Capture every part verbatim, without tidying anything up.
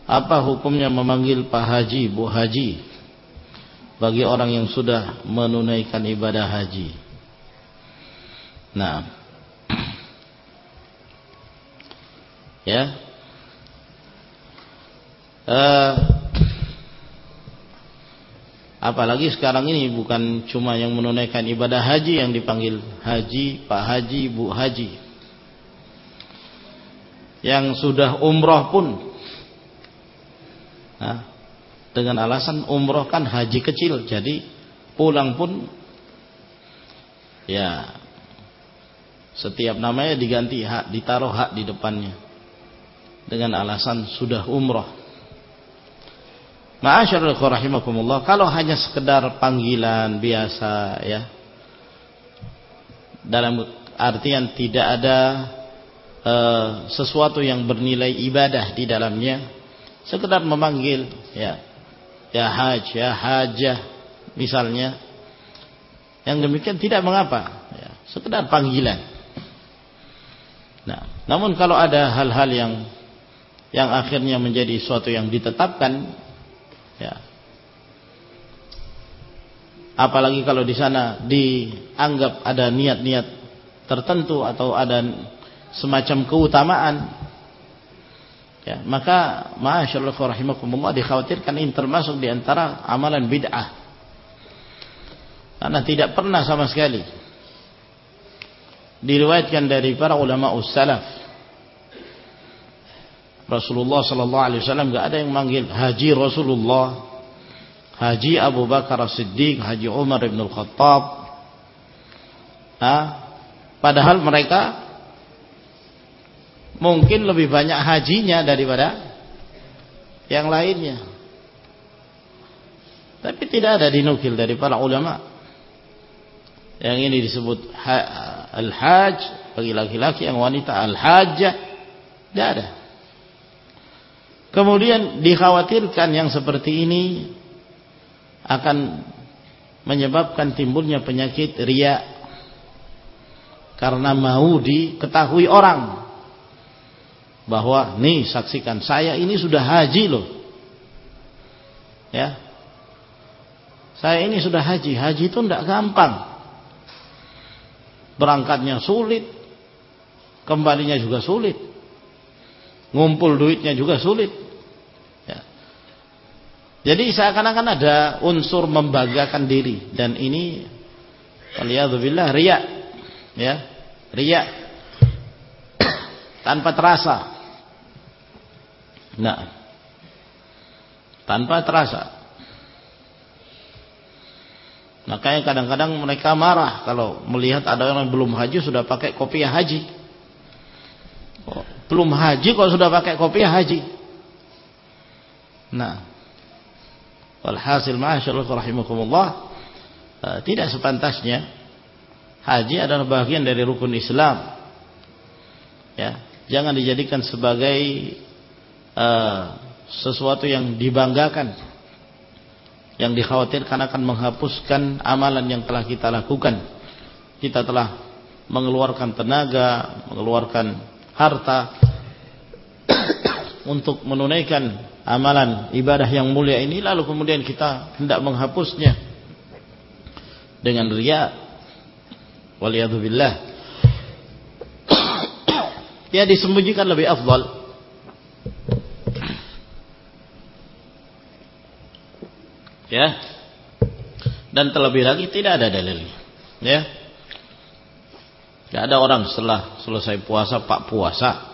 Apa hukumnya memanggil Pak Haji, Bu Haji bagi orang yang sudah menunaikan ibadah haji? Nah, ya, uh, apalagi sekarang ini bukan cuma yang menunaikan ibadah haji yang dipanggil Haji, Pak Haji, Bu Haji. Yang sudah umroh pun, nah, dengan alasan umroh kan haji kecil, jadi pulang pun ya setiap namanya diganti hak, ditaruh hak di depannya dengan alasan sudah umroh. Ma'asyiral rahimakumullah, kalau hanya sekedar panggilan biasa ya, dalam artian tidak ada uh, sesuatu yang bernilai ibadah di dalamnya, sekedar memanggil ya, ya haj, ya hajah misalnya, yang demikian tidak mengapa ya, sekedar panggilan. Nah, namun kalau ada hal-hal yang yang akhirnya menjadi suatu yang ditetapkan ya, apalagi kalau di sana dianggap ada niat-niat tertentu atau ada semacam keutamaan ya, maka ma'asyaallah rahimakumullah dikhawatirkan ini termasuk di antara amalan bid'ah, karena tidak pernah sama sekali diriwayatkan dari para ulama ussalaf Rasulullah sallallahu alaihi wasallam enggak ada yang manggil Haji Rasulullah, Haji Abu Bakar As-Siddiq, Haji Umar bin Al-Khattab. Nah, padahal mereka mungkin lebih banyak hajinya daripada yang lainnya. Tapi tidak ada dinukil dari para ulama. Yang ini disebut al-hajj bagi laki-laki, yang wanita al-hajjah, tidak ada. Kemudian dikhawatirkan yang seperti ini akan menyebabkan timbulnya penyakit riya, karena mau diketahui orang bahwa nih saksikan saya ini sudah haji loh ya, saya ini sudah haji. Haji itu tidak gampang, berangkatnya sulit, kembalinya juga sulit, ngumpul duitnya juga sulit ya. Jadi seakan-akan ada unsur membanggakan diri, dan ini waliyadzubillah riya ya, riya tanpa terasa. Nah, tanpa terasa. Makanya kadang-kadang mereka marah kalau melihat ada orang yang belum haji sudah pakai kopiah haji. Oh, belum haji kok sudah pakai kopiah haji. Nah, walhasil ma'asyaallah rahimakumullah, uh, tidak sepantasnya. Haji adalah bagian dari rukun Islam ya, jangan dijadikan sebagai uh, sesuatu yang dibanggakan, yang dikhawatirkan akan menghapuskan amalan yang telah kita lakukan. Kita telah mengeluarkan tenaga, mengeluarkan harta untuk menunaikan amalan ibadah yang mulia ini, lalu kemudian kita hendak menghapusnya dengan riya, waliyadzubillah. Ya, disembunyikan lebih afdal. Ya, dan terlebih lagi tidak ada dalilnya ya. Tidak ada orang setelah selesai puasa pak puasa,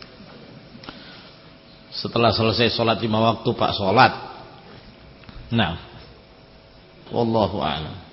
setelah selesai sholat lima waktu pak sholat. Nah, wallahu a'lam.